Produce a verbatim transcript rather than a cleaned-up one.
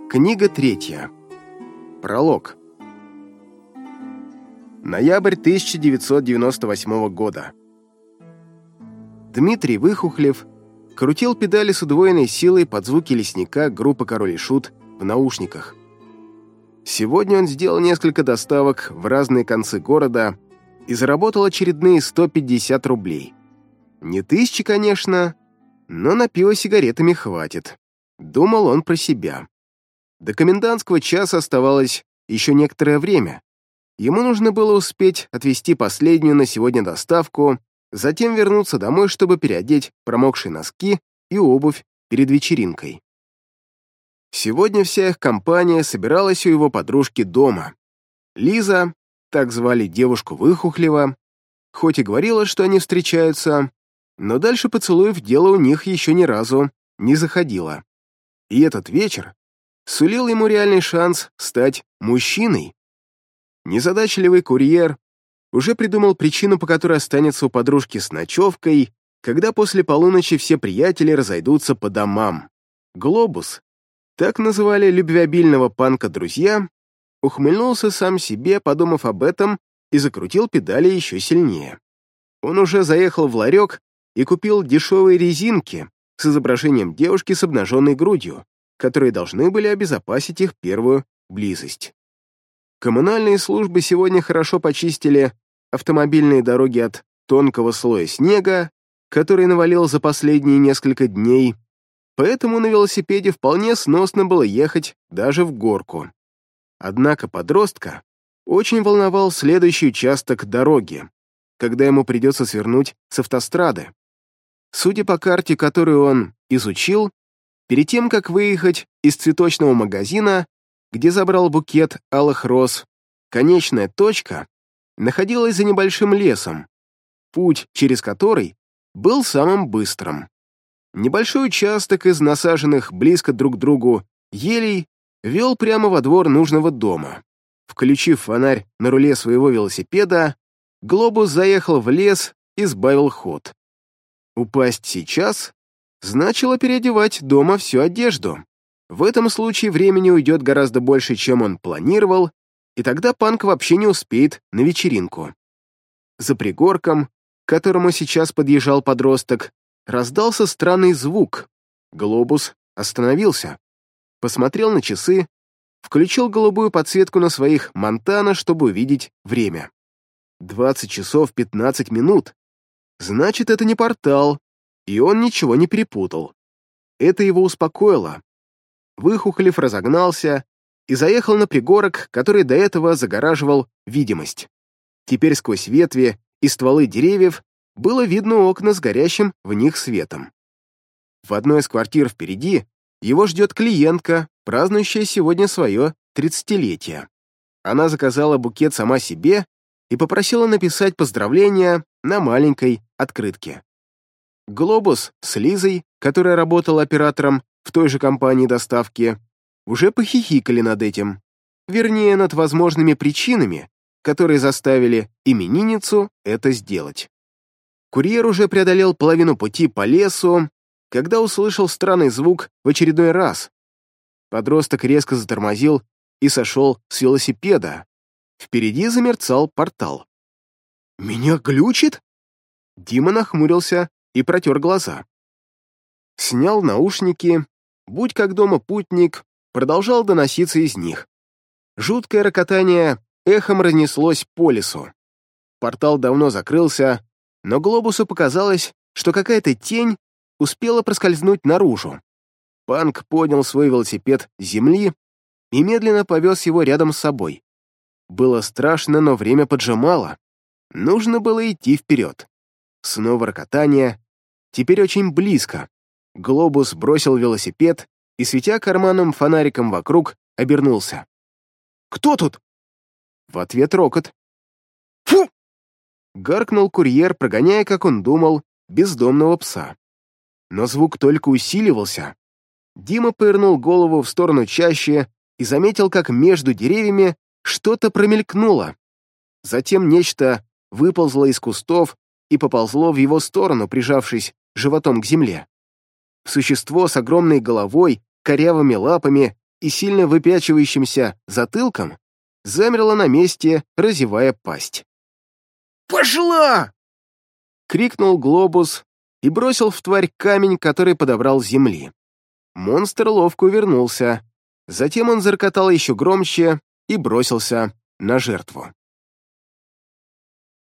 Книга третья. Пролог. Ноябрь тысяча девятьсот девяносто восьмого года. Дмитрий Выхухолев крутил педали с удвоенной силой под звуки лесника группы «Король и Шут» в наушниках. Сегодня он сделал несколько доставок в разные концы города и заработал очередные сто пятьдесят рублей. Не тысячи, конечно, но на пиво сигаретами хватит. Думал он про себя. До комендантского часа оставалось еще некоторое время. Ему нужно было успеть отвезти последнюю на сегодня доставку, затем вернуться домой, чтобы переодеть промокшие носки и обувь перед вечеринкой. Сегодня вся их компания собиралась у его подружки дома. Лиза, так звали девушку Выхухолева, хоть и говорила, что они встречаются, но дальше поцелуев дело у них еще ни разу не заходило. И этот вечер сулил ему реальный шанс стать мужчиной. Незадачливый курьер уже придумал причину, по которой останется у подружки с ночевкой, когда после полуночи все приятели разойдутся по домам. Глобус, так называли любвеобильного панка друзья, ухмыльнулся сам себе, подумав об этом, и закрутил педали еще сильнее. Он уже заехал в ларек и купил дешевые резинки с изображением девушки с обнаженной грудью, которые должны были обезопасить их первую близость. Коммунальные службы сегодня хорошо почистили автомобильные дороги от тонкого слоя снега, который навалил за последние несколько дней, поэтому на велосипеде вполне сносно было ехать даже в горку. Однако подростка очень волновал следующий участок дороги, когда ему придется свернуть с автострады. Судя по карте, которую он изучил, перед тем, как выехать из цветочного магазина, где забрал букет алых роз, конечная точка находилась за небольшим лесом, путь через который был самым быстрым. Небольшой участок из насаженных близко друг к другу елей вел прямо во двор нужного дома. Включив фонарь на руле своего велосипеда, Глобус заехал в лес и сбавил ход. Упасть сейчас значило переодевать дома всю одежду. В этом случае времени уйдет гораздо больше, чем он планировал, и тогда панк вообще не успеет на вечеринку. За пригорком, к которому сейчас подъезжал подросток, раздался странный звук. Глобус остановился, посмотрел на часы, включил голубую подсветку на своих Монтана, чтобы увидеть время. двадцать часов пятнадцать минут. Значит, это не портал, и он ничего не перепутал. Это его успокоило. Выхухолев разогнался и заехал на пригорок, который до этого загораживал видимость. Теперь сквозь ветви и стволы деревьев было видно окна с горящим в них светом. В одной из квартир впереди его ждет клиентка, празднующая сегодня свое тридцатилетие. Она заказала букет сама себе и попросила написать поздравления на маленькой открытке. Глобус с Лизой, которая работала оператором в той же компании доставки, уже похихикали над этим, вернее, над возможными причинами, которые заставили именинницу это сделать. Курьер уже преодолел половину пути по лесу, когда услышал странный звук в очередной раз. Подросток резко затормозил и сошел с велосипеда. Впереди замерцал портал. «Меня глючит?» Дима нахмурился и протер глаза. Снял наушники, будь как дома путник, продолжал доноситься из них. Жуткое рокотание эхом разнеслось по лесу. Портал давно закрылся, но Глобусу показалось, что какая-то тень успела проскользнуть наружу. Панк поднял свой велосипед с земли и медленно повез его рядом с собой. Было страшно, но время поджимало. Нужно было идти вперед. Снова рокотание, теперь очень близко. Глобус бросил велосипед и, светя карманным фонариком вокруг, обернулся. «Кто тут?» В ответ рокот. «Фу!» Гаркнул курьер, прогоняя, как он думал, бездомного пса. Но звук только усиливался. Дима повернул голову в сторону чащи и заметил, как между деревьями что-то промелькнуло. Затем нечто выползло из кустов и поползло в его сторону, прижавшись животом к земле. Существо с огромной головой, корявыми лапами и сильно выпячивающимся затылком, замерла на месте, разевая пасть. «Пошла!» — крикнул Глобус и бросил в тварь камень, который подобрал с земли. Монстр ловко увернулся. Затем он зарокотал еще громче и бросился на жертву.